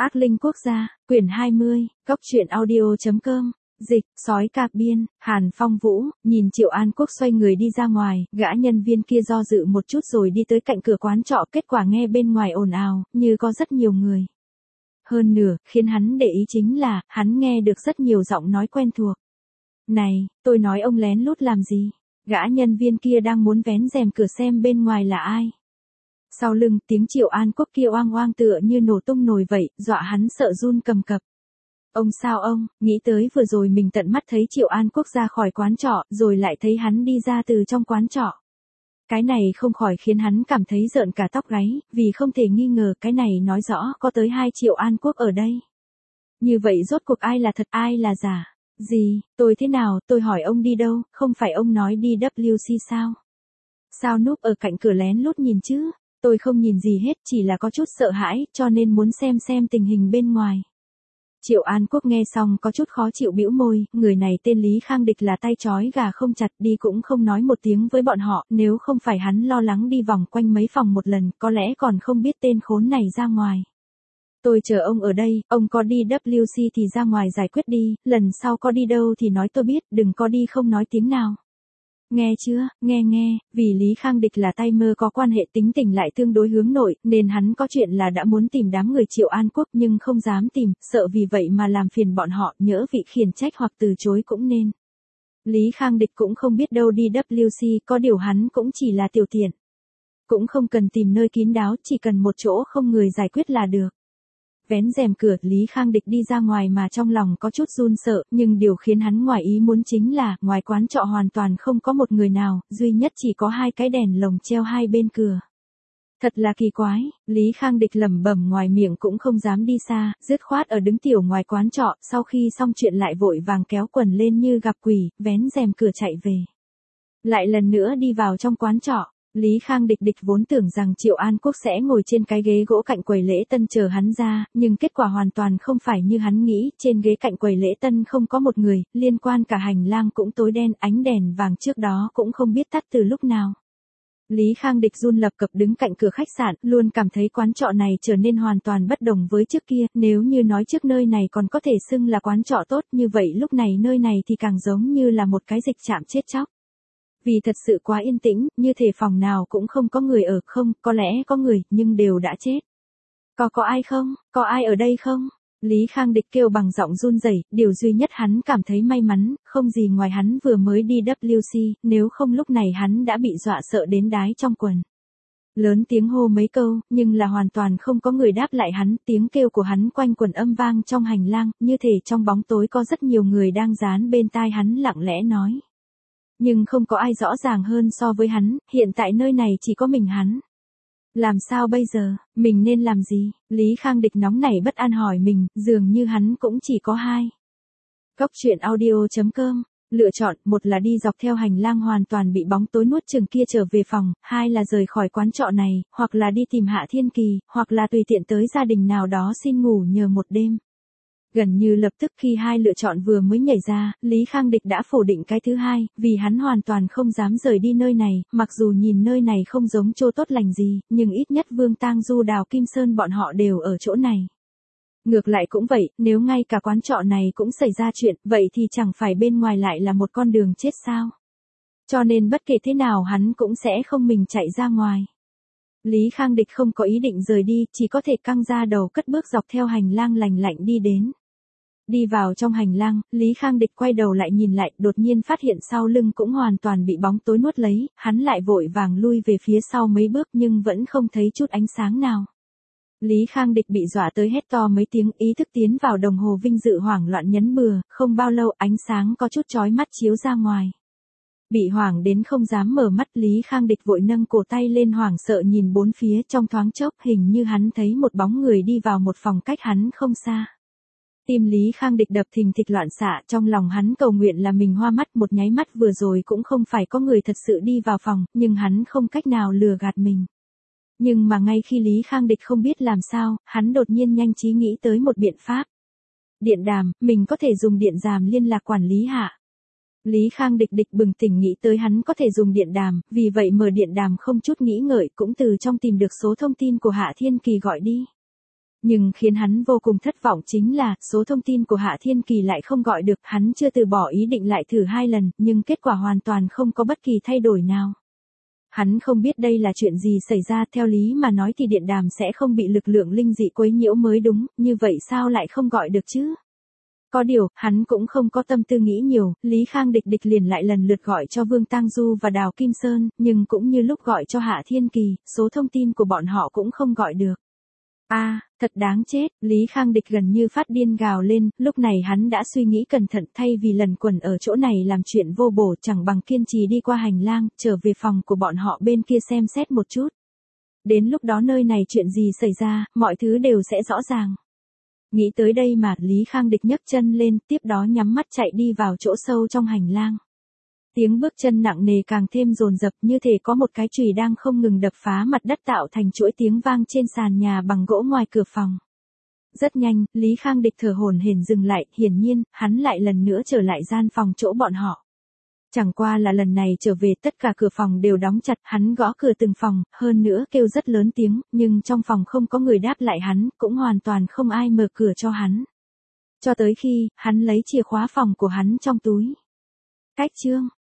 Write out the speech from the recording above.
Ác linh quốc gia, quyển 20, Cốc truyện audio.com, dịch, sói cạp biên, Hàn Phong Vũ, nhìn Triệu An Quốc xoay người đi ra ngoài, gã nhân viên kia do dự một chút rồi đi tới cạnh cửa quán trọ, kết quả nghe bên ngoài ồn ào, như có rất nhiều người. Hơn nữa, khiến hắn để ý chính là, hắn nghe được rất nhiều giọng nói quen thuộc. Này, tôi nói ông lén lút làm gì? Gã nhân viên kia đang muốn vén rèm cửa xem bên ngoài là ai. Sau lưng, tiếng Triệu An Quốc kia oang oang tựa như nổ tung nồi vậy, dọa hắn sợ run cầm cập. Ông sao ông, nghĩ tới vừa rồi mình tận mắt thấy Triệu An Quốc ra khỏi quán trọ, rồi lại thấy hắn đi ra từ trong quán trọ. Cái này không khỏi khiến hắn cảm thấy rợn cả tóc gáy, vì không thể nghi ngờ cái này nói rõ có tới 2 Triệu An Quốc ở đây. Như vậy rốt cuộc ai là thật ai là giả? Gì, tôi thế nào, tôi hỏi ông đi đâu, không phải ông nói đi WC sao? Sao núp ở cạnh cửa lén lút nhìn chứ? Tôi không nhìn gì hết, chỉ là có chút sợ hãi, cho nên muốn xem tình hình bên ngoài. Triệu An Quốc nghe xong có chút khó chịu bĩu môi, người này tên Lý Khang Địch là tay trói gà không chặt, đi cũng không nói một tiếng với bọn họ, nếu không phải hắn lo lắng đi vòng quanh mấy phòng một lần, có lẽ còn không biết tên khốn này ra ngoài. Tôi chờ ông ở đây, ông có đi WC thì ra ngoài giải quyết đi, lần sau có đi đâu thì nói tôi biết, đừng có đi không nói tiếng nào. Nghe chưa, nghe, vì Lý Khang Địch là tay mơ có quan hệ tính tình lại tương đối hướng nội, nên hắn có chuyện là đã muốn tìm đám người Triệu An Quốc nhưng không dám tìm, sợ vì vậy mà làm phiền bọn họ, nhỡ vị khiển trách hoặc từ chối cũng nên. Lý Khang Địch cũng không biết đâu đi WC, có điều hắn cũng chỉ là tiểu tiện. Cũng không cần tìm nơi kín đáo, chỉ cần một chỗ không người giải quyết là được. Vén rèm cửa, Lý Khang Địch đi ra ngoài mà trong lòng có chút run sợ, nhưng điều khiến hắn ngoài ý muốn chính là, ngoài quán trọ hoàn toàn không có một người nào, duy nhất chỉ có 2 cái đèn lồng treo hai bên cửa. Thật là kỳ quái, Lý Khang Địch lẩm bẩm ngoài miệng cũng không dám đi xa, dứt khoát ở đứng tiểu ngoài quán trọ, sau khi xong chuyện lại vội vàng kéo quần lên như gặp quỷ, vén rèm cửa chạy về. Lại lần nữa đi vào trong quán trọ. Lý Khang Địch vốn tưởng rằng Triệu An Quốc sẽ ngồi trên cái ghế gỗ cạnh quầy lễ tân chờ hắn ra, nhưng kết quả hoàn toàn không phải như hắn nghĩ, trên ghế cạnh quầy lễ tân không có một người, liên quan cả hành lang cũng tối đen, ánh đèn vàng trước đó cũng không biết tắt từ lúc nào. Lý Khang Địch run lập cập đứng cạnh cửa khách sạn, luôn cảm thấy quán trọ này trở nên hoàn toàn bất đồng với trước kia, nếu như nói trước nơi này còn có thể xưng là quán trọ tốt như vậy lúc này nơi này thì càng giống như là một cái dịch trạm chết chóc. Vì thật sự quá yên tĩnh, như thể phòng nào cũng không có người ở, không, có lẽ có người, nhưng đều đã chết. Có ai không? Có ai ở đây không? Lý Khang Địch kêu bằng giọng run rẩy, điều duy nhất hắn cảm thấy may mắn, không gì ngoài hắn vừa mới đi WC, nếu không lúc này hắn đã bị dọa sợ đến đái trong quần. Lớn tiếng hô mấy câu, nhưng là hoàn toàn không có người đáp lại hắn, tiếng kêu của hắn quanh quẩn âm vang trong hành lang, như thể trong bóng tối có rất nhiều người đang dán bên tai hắn lặng lẽ nói. Nhưng không có ai rõ ràng hơn so với hắn, hiện tại nơi này chỉ có mình hắn. Làm sao bây giờ, mình nên làm gì? Lý Khang Địch nóng nảy bất an hỏi mình, dường như hắn cũng chỉ có 2. Cốc truyện audio.com, lựa chọn, một là đi dọc theo hành lang hoàn toàn bị bóng tối nuốt chửng kia trở về phòng, 2 là rời khỏi quán trọ này, hoặc là đi tìm Hạ Thiên Kỳ, hoặc là tùy tiện tới gia đình nào đó xin ngủ nhờ một đêm. Gần như lập tức khi 2 lựa chọn vừa mới nhảy ra, Lý Khang Địch đã phủ định cái thứ 2, vì hắn hoàn toàn không dám rời đi nơi này, mặc dù nhìn nơi này không giống chỗ tốt lành gì, nhưng ít nhất Vương Tang Du Đào Kim Sơn bọn họ đều ở chỗ này. Ngược lại cũng vậy, nếu ngay cả quán trọ này cũng xảy ra chuyện, vậy thì chẳng phải bên ngoài lại là một con đường chết sao? Cho nên bất kể thế nào hắn cũng sẽ không mình chạy ra ngoài. Lý Khang Địch không có ý định rời đi, chỉ có thể căng ra đầu cất bước dọc theo hành lang lành lạnh đi đến. Đi vào trong hành lang, Lý Khang Địch quay đầu lại nhìn lại, đột nhiên phát hiện sau lưng cũng hoàn toàn bị bóng tối nuốt lấy, hắn lại vội vàng lui về phía sau mấy bước nhưng vẫn không thấy chút ánh sáng nào. Lý Khang Địch bị dọa tới hét to mấy tiếng, ý thức tiến vào đồng hồ vinh dự hoảng loạn nhấn bừa, không bao lâu ánh sáng có chút chói mắt chiếu ra ngoài. Bị hoảng đến không dám mở mắt, Lý Khang Địch vội nâng cổ tay lên hoảng sợ nhìn bốn phía, trong thoáng chốc hình như hắn thấy một bóng người đi vào một phòng cách hắn không xa. Tim Lý Khang Địch đập thình thịch loạn xạ, trong lòng hắn cầu nguyện là mình hoa mắt, một nháy mắt vừa rồi cũng không phải có người thật sự đi vào phòng, nhưng hắn không cách nào lừa gạt mình. Nhưng mà ngay khi Lý Khang Địch không biết làm sao, hắn đột nhiên nhanh trí nghĩ tới một biện pháp. Điện đàm, mình có thể dùng điện đàm liên lạc quản lý Hạ. Lý Khang Địch bừng tỉnh nghĩ tới hắn có thể dùng điện đàm, vì vậy mở điện đàm không chút nghĩ ngợi cũng từ trong tìm được số thông tin của Hạ Thiên Kỳ gọi đi. Nhưng khiến hắn vô cùng thất vọng chính là, số thông tin của Hạ Thiên Kỳ lại không gọi được, hắn chưa từ bỏ ý định lại thử 2 lần, nhưng kết quả hoàn toàn không có bất kỳ thay đổi nào. Hắn không biết đây là chuyện gì xảy ra, theo lý mà nói thì điện đàm sẽ không bị lực lượng linh dị quấy nhiễu mới đúng, như vậy sao lại không gọi được chứ? Có điều, hắn cũng không có tâm tư nghĩ nhiều, Lý Khang Địch Địch liền lại lần lượt gọi cho Vương Tang Du và Đào Kim Sơn, nhưng cũng như lúc gọi cho Hạ Thiên Kỳ, số thông tin của bọn họ cũng không gọi được. Thật đáng chết, Lý Khang Địch gần như phát điên gào lên, lúc này hắn đã suy nghĩ cẩn thận, thay vì lần quẩn ở chỗ này làm chuyện vô bổ, chẳng bằng kiên trì đi qua hành lang, trở về phòng của bọn họ bên kia xem xét một chút. Đến lúc đó nơi này chuyện gì xảy ra, mọi thứ đều sẽ rõ ràng. Nghĩ tới đây mà, Lý Khang Địch nhấc chân lên, tiếp đó nhắm mắt chạy đi vào chỗ sâu trong hành lang. Tiếng bước chân nặng nề càng thêm dồn dập, như thể có một cái chùy đang không ngừng đập phá mặt đất tạo thành chuỗi tiếng vang trên sàn nhà bằng gỗ ngoài cửa phòng. Rất nhanh, Lý Khang Địch thở hổn hển dừng lại, hiển nhiên, hắn lại lần nữa trở lại gian phòng chỗ bọn họ. Chẳng qua là lần này trở về tất cả cửa phòng đều đóng chặt, hắn gõ cửa từng phòng, hơn nữa kêu rất lớn tiếng, nhưng trong phòng không có người đáp lại hắn, cũng hoàn toàn không ai mở cửa cho hắn. Cho tới khi, hắn lấy chìa khóa phòng của hắn trong túi. Cách chương